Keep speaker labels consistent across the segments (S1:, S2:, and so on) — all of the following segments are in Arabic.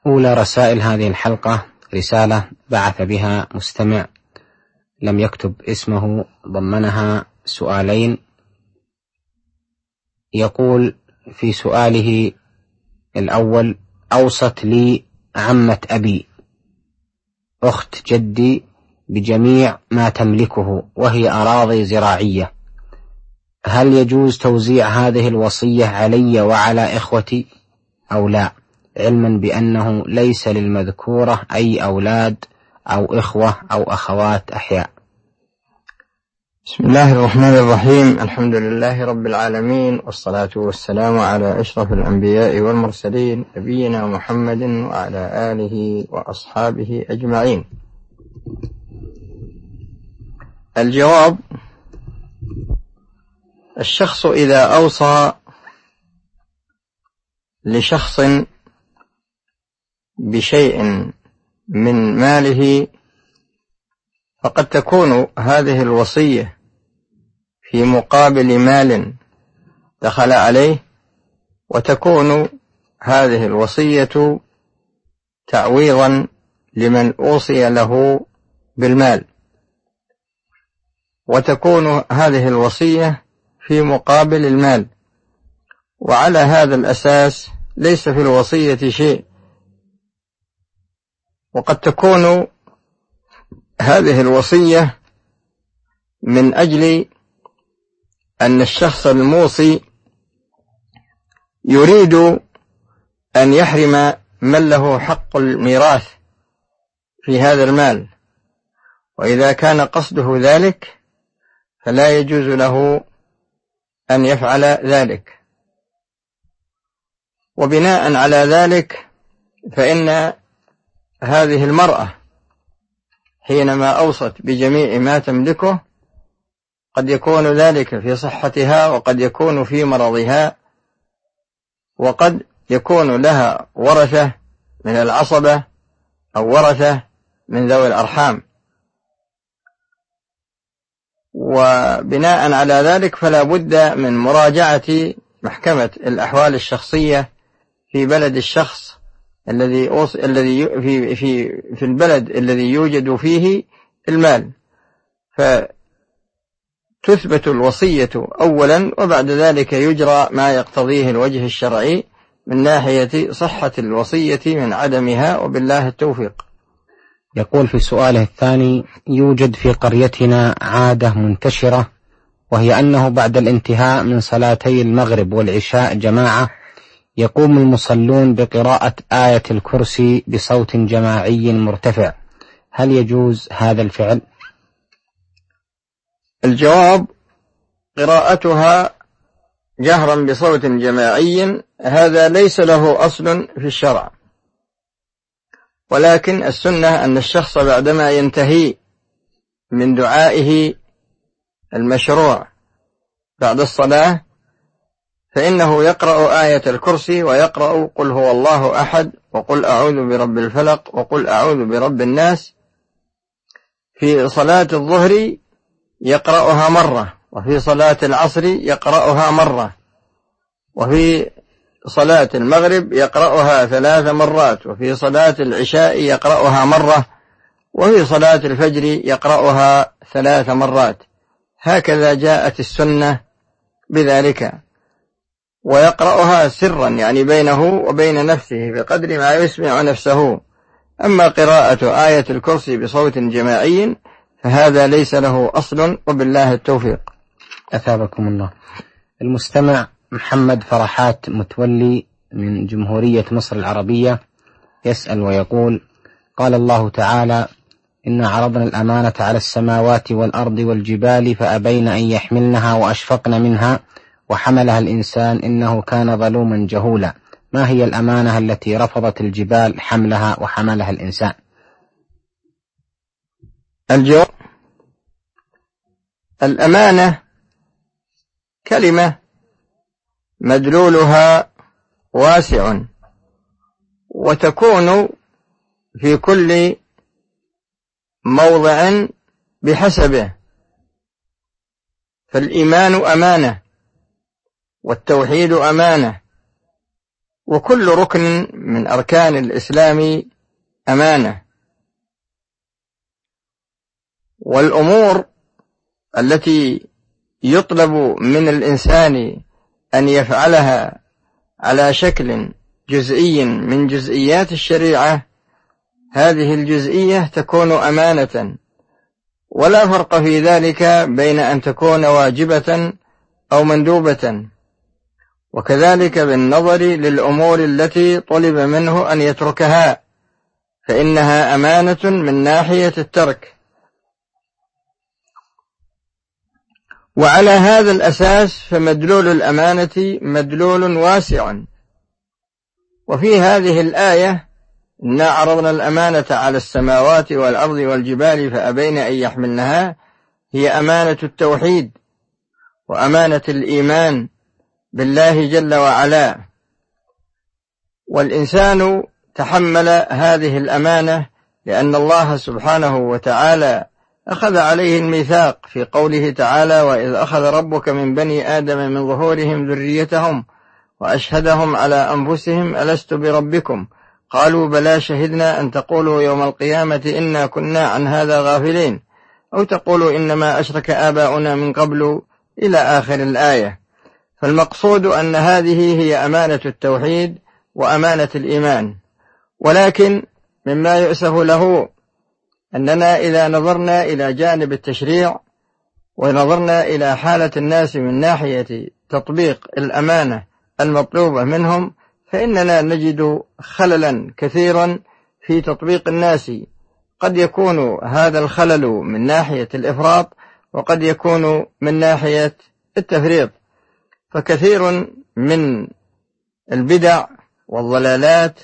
S1: أولى رسائل هذه الحلقة رسالة بعث بها مستمع لم يكتب اسمه، ضمنها سؤالين. يقول في سؤاله الأول: أوصت لي عمة أبي أخت جدي بجميع ما تملكه وهي أراضي زراعية، هل يجوز توزيع هذه الوصية علي وعلى إخوتي أو لا، علما بأنه ليس للمذكورة أي أولاد أو إخوة أو أخوات أحياء؟
S2: بسم الله الرحمن الرحيم. الحمد لله رب العالمين، والصلاة والسلام على أشرف الأنبياء والمرسلين، نبينا محمد وعلى آله وأصحابه أجمعين. الجواب: الشخص إذا أوصى لشخص بشيء من ماله فقد تكون هذه الوصية في مقابل مال دخل عليه، وتكون هذه الوصية تعويضا لمن أوصي له بالمال، وتكون هذه الوصية في مقابل المال. وعلى هذا الأساس ليس في الوصية شيء. وقد تكون هذه الوصية من أجل أن الشخص الموصي يريد أن يحرم من له حق الميراث في هذا المال، وإذا كان قصده ذلك فلا يجوز له أن يفعل ذلك. وبناء على ذلك فإن هذه المرأة حينما أوصت بجميع ما تملكه قد يكون ذلك في صحتها، وقد يكون في مرضها، وقد يكون لها ورثة من العصبة أو ورثة من ذوي الأرحام. وبناء على ذلك فلا بد من مراجعة محكمة الأحوال الشخصية في بلد الشخص الذي في البلد الذي يوجد فيه المال، فتثبت الوصية أولا، وبعد ذلك يجرى ما يقتضيه الوجه الشرعي من ناحية صحة الوصية من عدمها، وبالله التوفيق.
S1: يقول في سؤاله الثاني: يوجد في قريتنا عادة منتشرة، وهي أنه بعد الانتهاء من صلاتي المغرب والعشاء جماعة يقوم المصلون بقراءة آية الكرسي بصوت جماعي مرتفع، هل يجوز هذا الفعل؟
S2: الجواب: قراءتها جهرا بصوت جماعي هذا ليس له أصل في الشرع، ولكن السنة أن الشخص بعدما ينتهي من دعائه المشروع بعد الصلاة فإنه يقرأ آية الكرسي، ويقرأ قل هو الله أحد، وقل أعوذ برب الفلق، وقل أعوذ برب الناس. في صلاة الظهر يقرأها مرة، وفي صلاة العصر يقرأها مرة، وفي صلاة المغرب يقرأها 3 مرات، وفي صلاة العشاء يقرأها مرة، وفي صلاة الفجر يقرأها 3 مرات. هكذا جاءت السنة بذلك، ويقرأها سرا يعني بينه وبين نفسه بقدر ما يسمع نفسه. أما قراءة آية الكرسي بصوت جماعي فهذا ليس له أصل، وبالله التوفيق.
S1: أثابكم الله. المستمع محمد فرحات متولي من جمهورية مصر العربية يسأل ويقول: قال الله تعالى: إنا عرضنا الأمانة على السماوات والأرض والجبال فأبين أن يحملنها وأشفقن منها وحملها الإنسان إنه كان ظلوما جهولا، ما هي الأمانة التي رفضت الجبال حملها وحملها الإنسان؟
S2: الجواب: الأمانة كلمة مدلولها واسع، وتكون في كل موضع بحسبه. فالإيمان أمانة، والتوحيد أمانة، وكل ركن من أركان الإسلام أمانة. والأمور التي يطلب من الإنسان أن يفعلها على شكل جزئي من جزئيات الشريعة، هذه الجزئية تكون أمانة، ولا فرق في ذلك بين أن تكون واجبة أو مندوبة. وكذلك بالنظر للأمور التي طلب منه أن يتركها، فإنها أمانة من ناحية الترك. وعلى هذا الأساس فمدلول الأمانة مدلول واسع. وفي هذه الآية: إنا عرضنا الأمانة على السماوات والأرض والجبال فأبين أن يحملنها، هي أمانة التوحيد وأمانة الإيمان بالله جل وعلا. والإنسان تحمل هذه الأمانة لأن الله سبحانه وتعالى أخذ عليه الميثاق في قوله تعالى: وإذ أخذ ربك من بني آدم من ظهورهم ذريتهم وأشهدهم على أنفسهم ألست بربكم قالوا بلى شهدنا أن تقولوا يوم القيامة إنا كنا عن هذا غافلين أو تقولوا إنما أشرك آباؤنا من قبل إلى آخر الآية. فالمقصود أن هذه هي أمانة التوحيد وأمانة الإيمان. ولكن مما يؤسف له أننا إذا نظرنا إلى جانب التشريع ونظرنا إلى حالة الناس من ناحية تطبيق الأمانة المطلوبة منهم، فإننا نجد خللا كثيرا في تطبيق الناس. قد يكون هذا الخلل من ناحية الإفراط، وقد يكون من ناحية التفريط. فكثير من البدع والضلالات،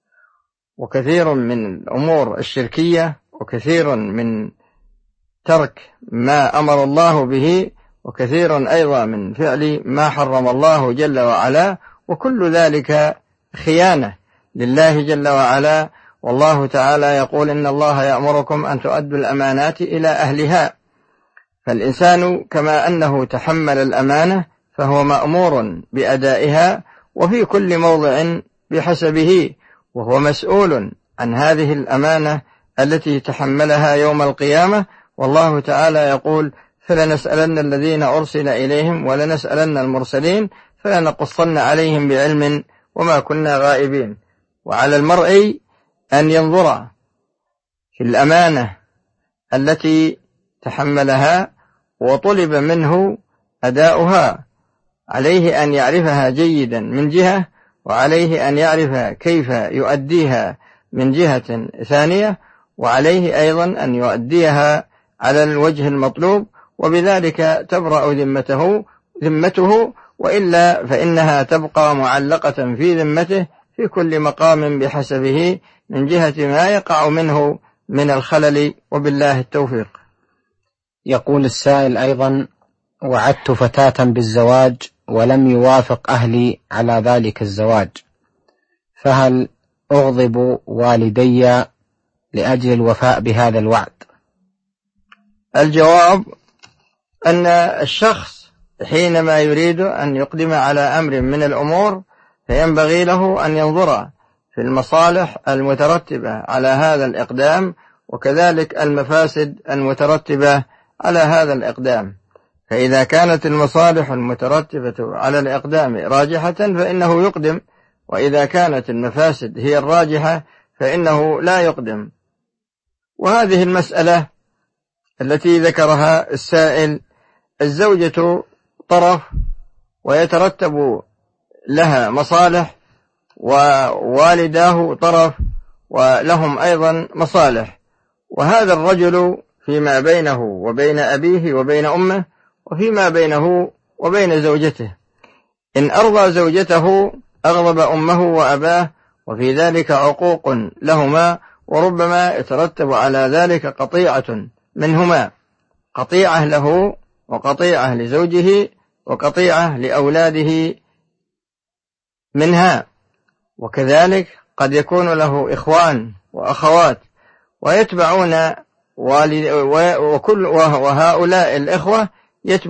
S2: وكثير من الأمور الشركية، وكثير من ترك ما أمر الله به، وكثير أيضا من فعل ما حرم الله جل وعلا، وكل ذلك خيانة لله جل وعلا. والله تعالى يقول: إن الله يأمركم أن تؤدوا الأمانات إلى أهلها. فالإنسان كما أنه تحمل الأمانة فهو مأمور بأدائها، وفي كل موضع بحسبه، وهو مسؤول عن هذه الأمانة التي تحملها يوم القيامة. والله تعالى يقول: فلنسألن الذين أرسل إليهم ولنسألن المرسلين فلنقصن عليهم بعلم وما كنا غائبين. وعلى المرء أن ينظر في الأمانة التي تحملها وطلب منه أداؤها، عليه أن يعرفها جيدا من جهة، وعليه أن يعرف كيف يؤديها من جهة ثانية، وعليه أيضا أن يؤديها على الوجه المطلوب، وبذلك تبرأ ذمته، وإلا فإنها تبقى معلقة في ذمته في كل مقام بحسبه من جهة ما يقع منه من الخلل، وبالله التوفيق.
S1: يقول السائل أيضا: وعدت فتاة بالزواج ولم يوافق أهلي على ذلك الزواج، فهل أغضب والدي لأجل الوفاء بهذا الوعد؟
S2: الجواب أن الشخص حينما يريد أن يقدم على أمر من الأمور فينبغي له أن ينظر في المصالح المترتبة على هذا الإقدام، وكذلك المفاسد المترتبة على هذا الإقدام. فإذا كانت المصالح المترتبة على الإقدام راجحة فإنه يقدم، وإذا كانت المفاسد هي الراجحة فإنه لا يقدم. وهذه المسألة التي ذكرها السائل، الزوجة طرف ويترتب لها مصالح، ووالداه طرف ولهم أيضا مصالح، وهذا الرجل فيما بينه وبين أبيه وبين أمه، وفيما بينه وبين زوجته. إن أرضى زوجته أغضب أمه وأباه، وفي ذلك عقوق لهما، وربما يترتب على ذلك قطيعة منهما، قطيعة له وقطيعة لزوجه وقطيعة لأولاده منها. وكذلك قد يكون له إخوان وأخوات ويتبعون وهؤلاء الإخوة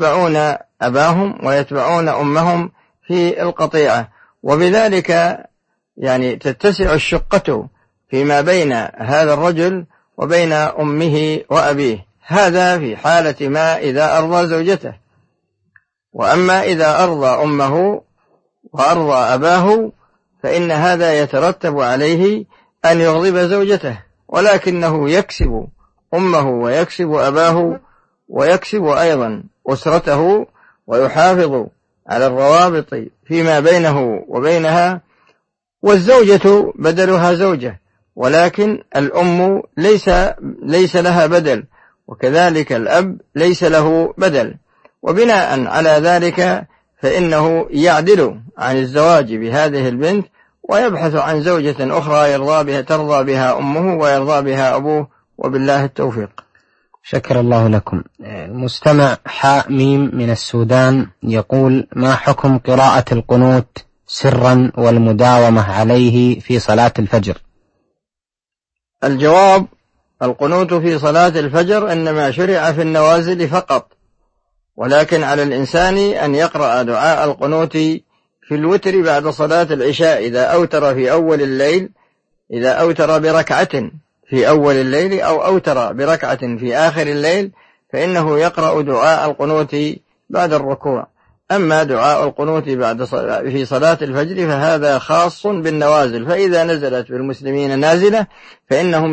S2: يتبعون أباهم ويتبعون أمهم في القطيعة، وبذلك يعني تتسع الشقة فيما بين هذا الرجل وبين أمه وأبيه. هذا في حالة ما إذا أرضى زوجته. وأما إذا أرضى أمه وأرضى أباه فإن هذا يترتب عليه أن يغضب زوجته، ولكنه يكسب أمه ويكسب أباه ويكسب أيضا أسرته ويحافظ على الروابط فيما بينه وبينها. والزوجة بدلها زوجة، ولكن الأم ليس لها بدل، وكذلك الأب ليس له بدل. وبناء على ذلك فإنه يعدل عن الزواج بهذه البنت ويبحث عن زوجة أخرى ترضى بها أمه ويرضى بها أبوه، وبالله التوفيق.
S1: شكر الله لكم. مستمع حاء ميم من السودان يقول: ما حكم قراءة القنوت سرا والمداومة عليه في صلاة الفجر؟
S2: الجواب: القنوت في صلاة الفجر إنما شرع في النوازل فقط، ولكن على الإنسان أن يقرأ دعاء القنوت في الوتر بعد صلاة العشاء إذا أوتر في أول الليل، إذا أوتر بركعة في أول الليل أو أوتر بركعة في آخر الليل فإنه يقرأ دعاء القنوت بعد الركوع. أما دعاء القنوت في صلاة الفجر فهذا خاص بالنوازل، فإذا نزلت بالمسلمين نازلة فإنهم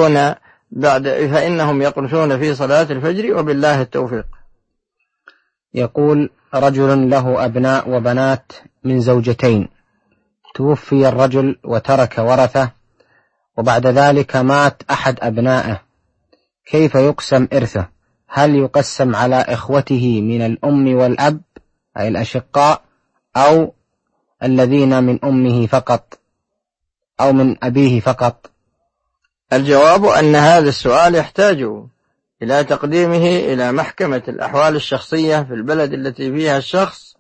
S2: يقنتون في صلاة الفجر، وبالله التوفيق.
S1: يقول: رجل له أبناء وبنات من زوجتين، توفي الرجل وترك ورثة، وبعد ذلك مات أحد أبنائه، كيف يقسم إرثه؟ هل يقسم على إخوته من الأم والأب أي الأشقاء، أو الذين من أمه فقط، أو من أبيه فقط؟
S2: الجواب أن هذا السؤال يحتاج إلى تقديمه إلى محكمة الأحوال الشخصية في البلد التي فيها الشخص،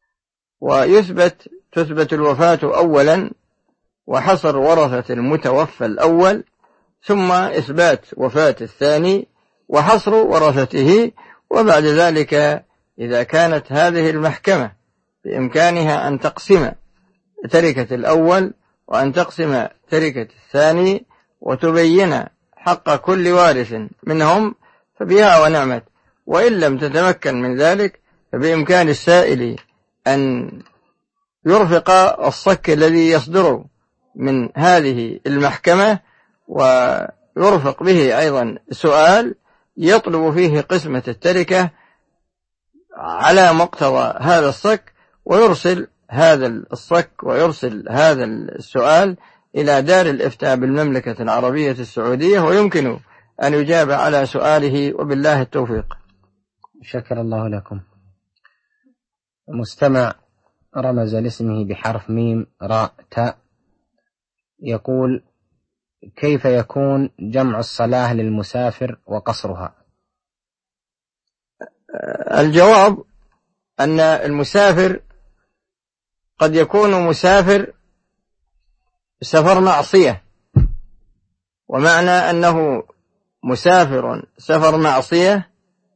S2: تثبت الوفاة أولا وحصر ورثة المتوفى الأول، ثم إثبات وفاة الثاني وحصر ورثته. وبعد ذلك إذا كانت هذه المحكمة بإمكانها أن تقسم تركة الأول وأن تقسم تركة الثاني وتبين حق كل وارث منهم فبها ونعمت، وإن لم تتمكن من ذلك فبإمكان السائل أن يرفق الصك الذي يصدر من هذه المحكمة ويرفق به أيضا سؤال يطلب فيه قسمة التركة على مقتضى هذا الصك، ويرسل هذا الصك ويرسل هذا السؤال إلى دار الإفتاء بالمملكة العربية السعودية، ويمكن أن يجاب على سؤاله، وبالله التوفيق.
S1: شكر الله لكم. مستمع رمز لاسمه بحرف ميم راء تاء يقول: كيف يكون جمع الصلاة للمسافر وقصرها؟
S2: الجواب أن المسافر قد يكون مسافر سفر معصية، ومعنى أنه مسافر سفر معصية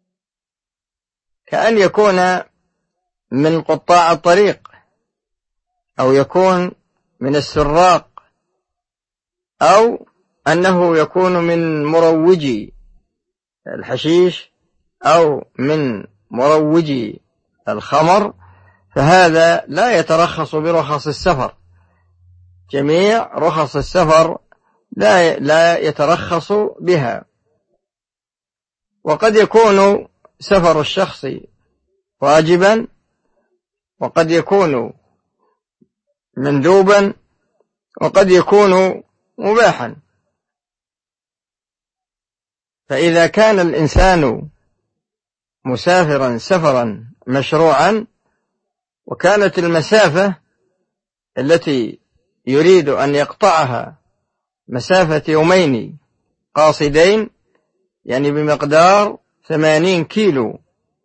S2: كأن يكون من قطاع الطريق، أو يكون من السراق، أو أنه يكون من مروجي الحشيش أو من مروجي الخمر، فهذا لا يترخص برخص السفر. جميع رخص السفر لا يترخص بها. وقد يكون سفر الشخص واجبا، وقد يكون مندوبا، وقد يكون مباحا. فإذا كان الإنسان مسافرا سفرا مشروعا، وكانت المسافة التي يريد أن يقطعها مسافة يومين قاصدين، يعني بمقدار 80 كيلو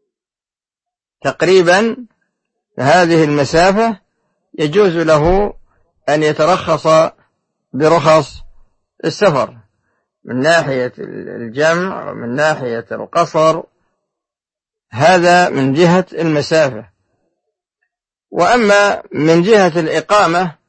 S2: تقريبا، فهذه المسافة يجوز له أن يترخص برخص السفر من ناحية الجمع ومن ناحية القصر، هذا من جهة المسافة. وأما من جهة الإقامة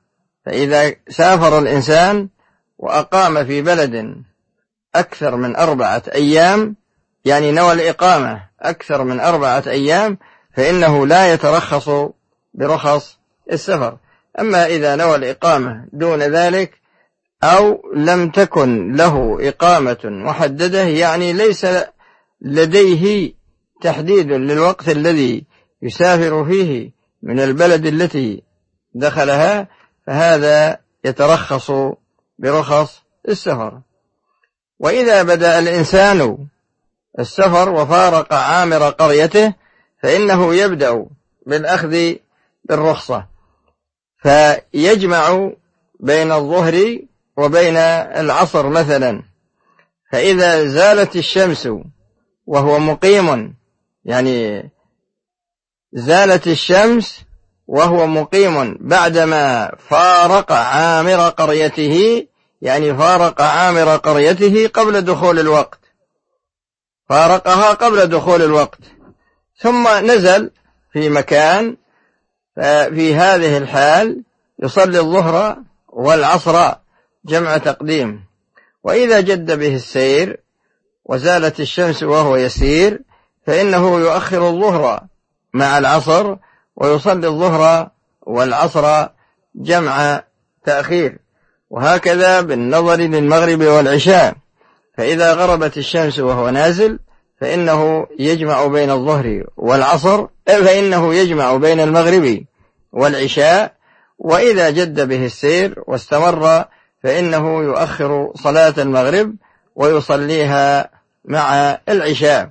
S2: فإذا سافر الإنسان وأقام في بلد أكثر من 4 أيام، يعني نوى الإقامة أكثر من 4 أيام، فإنه لا يترخص برخص السفر. أما إذا نوى الإقامة دون ذلك أو لم تكن له إقامة محددة، يعني ليس لديه تحديد للوقت الذي يسافر فيه من البلد التي دخلها، فهذا يترخص برخص السفر. وإذا بدأ الإنسان السفر وفارق عامر قريته، فإنه يبدأ بالأخذ بالرخصة، فيجمع بين الظهر وبين العصر مثلا. فإذا زالت الشمس وهو مقيم، يعني زالت الشمس وهو مقيم بعدما فارق عامر قريته، يعني فارق عامر قريته قبل دخول الوقت، فارقها قبل دخول الوقت، ثم نزل في مكان، ففي هذه الحال يصلي الظهر والعصر جمع تقديم. وإذا جد به السير وزالت الشمس وهو يسير، فإنه يؤخر الظهر مع العصر ويصلي الظهر والعصر جمع تأخير. وهكذا بالنظر للمغرب والعشاء، فإذا غربت الشمس وهو نازل فإنه يجمع بين الظهر والعصر، فإنه يجمع بين المغرب والعشاء. وإذا جد به السير واستمر فإنه يؤخر صلاة المغرب ويصليها مع العشاء.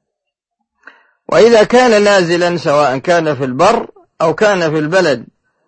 S2: وإذا كان نازلا سواء كان في البر أو كان في البلد،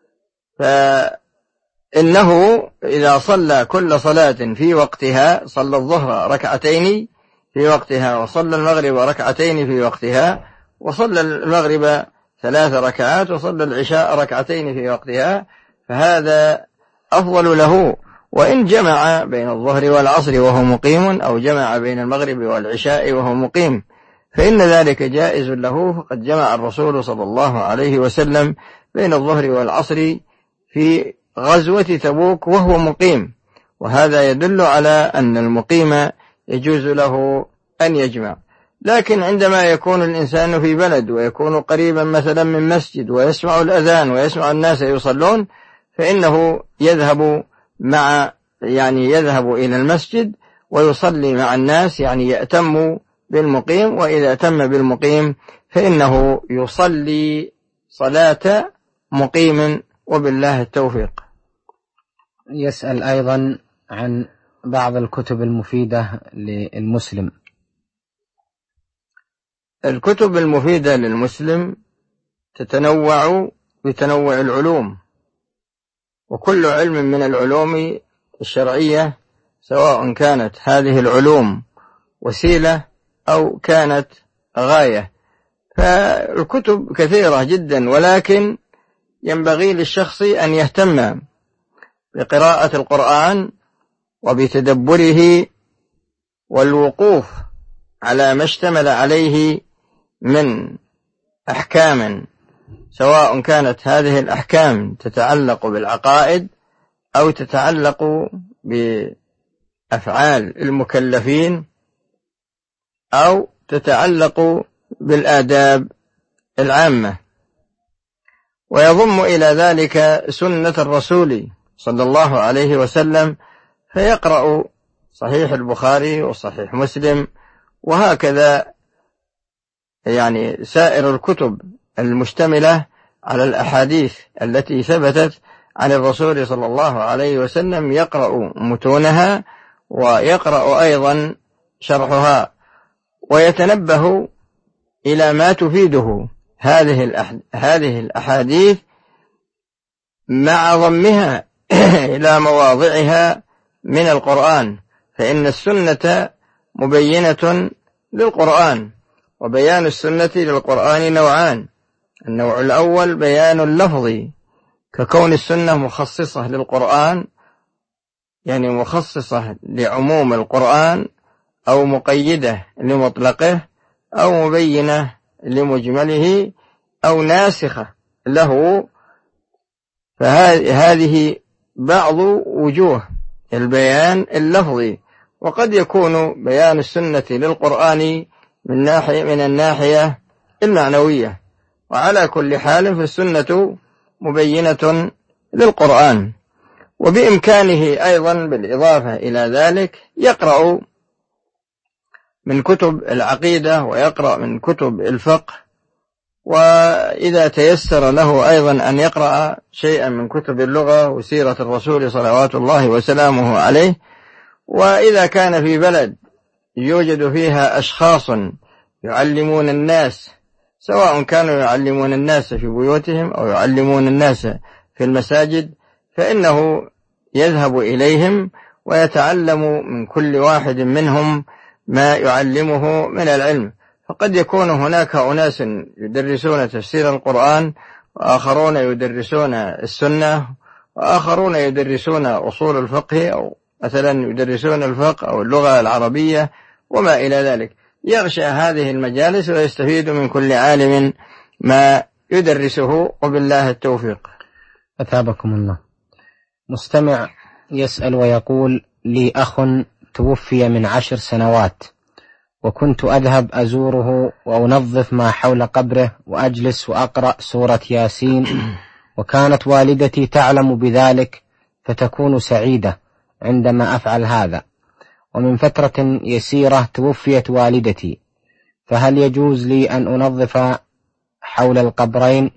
S2: فإنه إذا صلى كل صلاة في وقتها، صلى الظهر ركعتين في وقتها، وصلى المغرب ركعتين في وقتها، وصلى المغرب 3 ركعات، وصلى العشاء ركعتين في وقتها، فهذا أفضل له. وإن جمع بين الظهر والعصر وهو مقيم، أو جمع بين المغرب والعشاء وهو مقيم، فإن ذلك جائز له، فقد جمع الرسول صلى الله عليه وسلم بين الظهر والعصر في غزوة تبوك وهو مقيم، وهذا يدل على أن المقيم يجوز له أن يجمع. لكن عندما يكون الإنسان في بلد ويكون قريبا مثلا من مسجد ويسمع الأذان ويسمع الناس يصلون، فإنه يذهب إلى المسجد ويصلي مع الناس، يعني يأتم بالمقيم. وإذا أتم بالمقيم فإنه يصلي صلاة مقيم، وبالله التوفيق.
S1: يسأل أيضا عن بعض الكتب المفيدة للمسلم.
S2: الكتب المفيدة للمسلم تتنوع بتنوع العلوم، وكل علم من العلوم الشرعية، سواء كانت هذه العلوم وسيلة أو كانت غاية، فالكتب كثيرة جدا، ولكن ينبغي للشخص أن يهتم بقراءة القرآن وبتدبره والوقوف على ما اشتمل عليه من أحكام، سواء كانت هذه الأحكام تتعلق بالعقائد أو تتعلق بأفعال المكلفين أو تتعلق بالآداب العامة. ويضم إلى ذلك سنة الرسول صلى الله عليه وسلم، فيقرأ صحيح البخاري وصحيح مسلم، وهكذا يعني سائر الكتب المشتملة على الأحاديث التي ثبتت عن الرسول صلى الله عليه وسلم، يقرأ متونها ويقرأ أيضا شرحها، ويتنبه إلى ما تفيده هذه الأحاديث مع ضمها إلى مواضعها من القرآن، فإن السنة مبينة للقرآن، وبيان السنة للقرآن نوعان: النوع الأول بيان اللفظي، ككون السنة مخصصة للقرآن، يعني مخصصة لعموم القرآن، أو مقيدة لمطلقه، أو مبينة لمجمله، أو ناسخة له، فهذه بعض وجوه البيان اللفظي، وقد يكون بيان السنة للقرآن من الناحية المعنوية. وعلى كل حال فالسنة مبينة للقرآن. وبإمكانه أيضا بالإضافة إلى ذلك يقرأ من كتب العقيدة ويقرأ من كتب الفقه، وإذا تيسر له أيضا أن يقرأ شيئا من كتب اللغة وسيرة الرسول صلوات الله وسلامه عليه. وإذا كان في بلد يوجد فيها أشخاص يعلمون الناس، سواء كانوا يعلمون الناس في بيوتهم أو يعلمون الناس في المساجد، فإنه يذهب إليهم ويتعلم من كل واحد منهم ما يعلمه من العلم. فقد يكون هناك أناس يدرسون تفسير القرآن، وآخرون يدرسون السنة، وآخرون يدرسون أصول الفقه، أو مثلا يدرسون الفقه أو اللغة العربية وما إلى ذلك. يغشى هذه المجالس ويستفيد من كل عالم ما يدرسه، وبالله التوفيق.
S1: أثابكم الله. مستمع يسأل ويقول: لي أخ توفي من 10 سنوات، وكنت أذهب أزوره وأنظف ما حول قبره وأجلس وأقرأ سورة ياسين، وكانت والدتي تعلم بذلك فتكون سعيدة عندما أفعل هذا. ومن فترة يسيرة توفيت والدتي، فهل يجوز لي أن أنظف حول القبرين،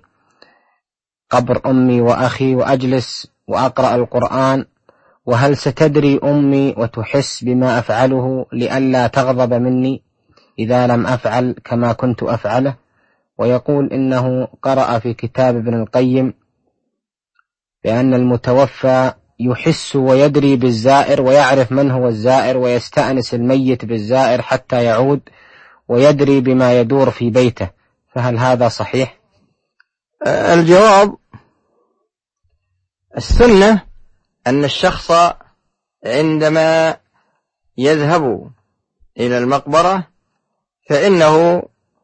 S1: قبر أمي وأخي، وأجلس وأقرأ القرآن؟ وهل ستدري أمي وتحس بما أفعله لئلا تغضب مني إذا لم أفعل كما كنت أفعله؟ ويقول إنه قرأ في كتاب ابن القيم بأن المتوفى يحس ويدري بالزائر ويعرف من هو الزائر، ويستأنس الميت بالزائر حتى يعود، ويدري بما يدور في بيته، فهل هذا صحيح؟
S2: الجواب: السنة أن الشخص عندما يذهب إلى المقبرة فإنه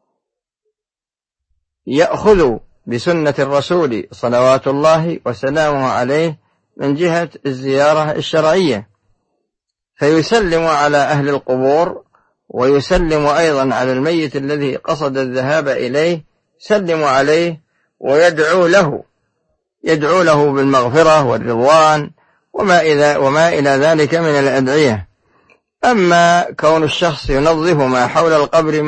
S2: يأخذ بسنة الرسول صلوات الله وسلامه عليه من جهة الزيارة الشرعية، فيسلم على أهل القبور، ويسلم أيضا على الميت الذي قصد الذهاب إليه، يسلم عليه ويدعو له بالمغفرة والرضوان وما إلى ذلك من الأدعية. أما كون الشخص ينظف ما حول القبر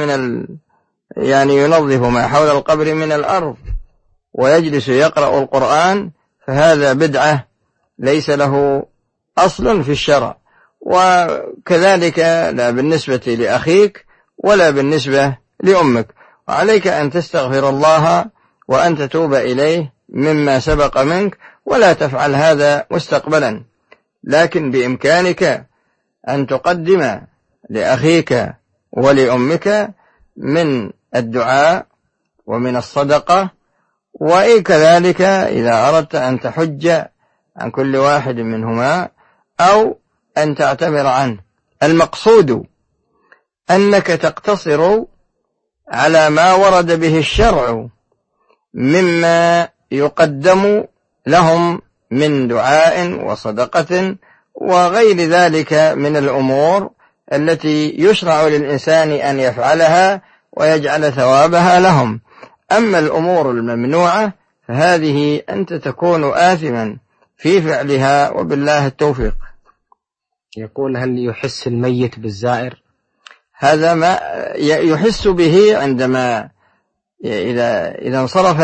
S2: من الأرض ويجلس يقرأ القرآن، فهذا بدعة ليس له أصل في الشرع. وكذلك لا بالنسبة لأخيك ولا بالنسبة لأمك. وعليك أن تستغفر الله وأن تتوب إليه مما سبق منك، ولا تفعل هذا مستقبلا. لكن بإمكانك أن تقدم لأخيك ولأمك من الدعاء ومن الصدقة، وكذلك إذا أردت أن تحج عن كل واحد منهما أو أن تعتمر عنه. المقصود أنك تقتصر على ما ورد به الشرع مما يقدم لهم من دعاء وصدقة وغير ذلك من الأمور التي يشرع للإنسان أن يفعلها ويجعل ثوابها لهم. أما الأمور الممنوعة فهذه أنت تكون آثما في فعلها، وبالله التوفيق.
S1: يقول: هل يحس الميت بالزائر؟
S2: هذا ما يحس به عندما إذا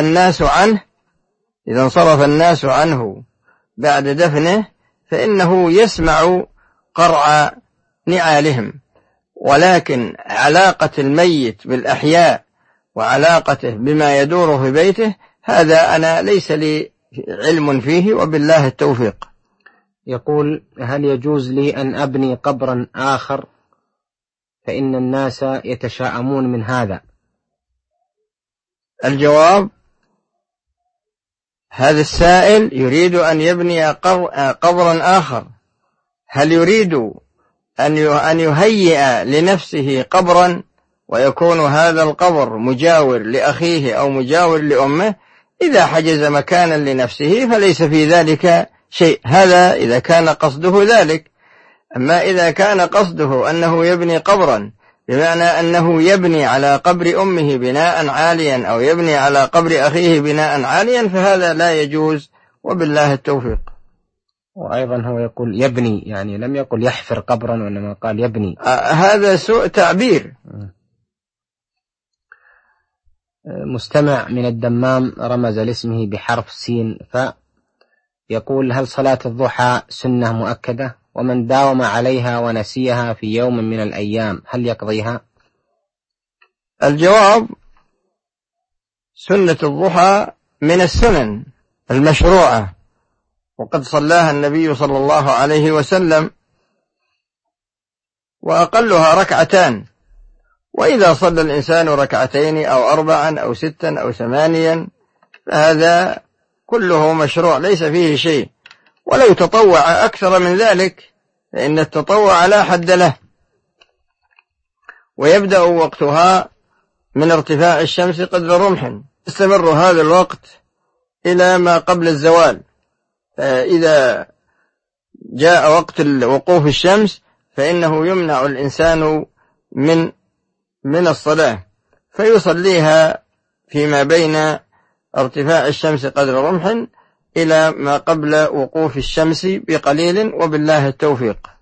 S2: انصرف الناس عنه بعد دفنه، فإنه يسمع قرع نعالهم. ولكن علاقة الميت بالأحياء وعلاقته بما يدور في بيته هذا أنا ليس لي علم فيه، وبالله التوفيق.
S1: يقول: هل يجوز لي أن أبني قبرا آخر فإن الناس يتشاءمون من هذا؟
S2: الجواب: هذا السائل يريد أن يبني قبرا آخر. هل يريد أن يهيئ لنفسه قبرا ويكون هذا القبر مجاور لأخيه أو مجاور لأمه؟ إذا حجز مكانا لنفسه فليس في ذلك شيء. هذا إذا كان قصده ذلك. أما إذا كان قصده أنه يبني قبرا بمعنى أنه يبني على قبر أمه بناء عاليا أو يبني على قبر أخيه بناء عاليا فهذا لا يجوز، وبالله التوفيق.
S1: وأيضا هو يقول يبني، يعني لم يقل يحفر قبرا وإنما قال يبني.
S2: هذا سوء تعبير.
S1: مستمع من الدمام رمز لاسمه بحرف سين فيقول: هل صلاة الضحى سنة مؤكدة؟ ومن داوم عليها ونسيها في يوم من الأيام هل يقضيها؟
S2: الجواب: سنة الضحى من السنن المشروعة، وقد صلاها النبي صلى الله عليه وسلم، وأقلها ركعتان. وإذا صلى الإنسان ركعتين أو 4 أو 6 أو 8 فهذا كله مشروع ليس فيه شيء. ولو تطوع أكثر من ذلك فإن التطوع لا حد له. ويبدأ وقتها من ارتفاع الشمس قدر رمح، يستمر هذا الوقت إلى ما قبل الزوال. إذا جاء وقت وقوف الشمس فإنه يمنع الإنسان من الصلاة، فيصليها فيما بين ارتفاع الشمس قدر رمح إلى ما قبل وقوف الشمس بقليل، وبالله التوفيق.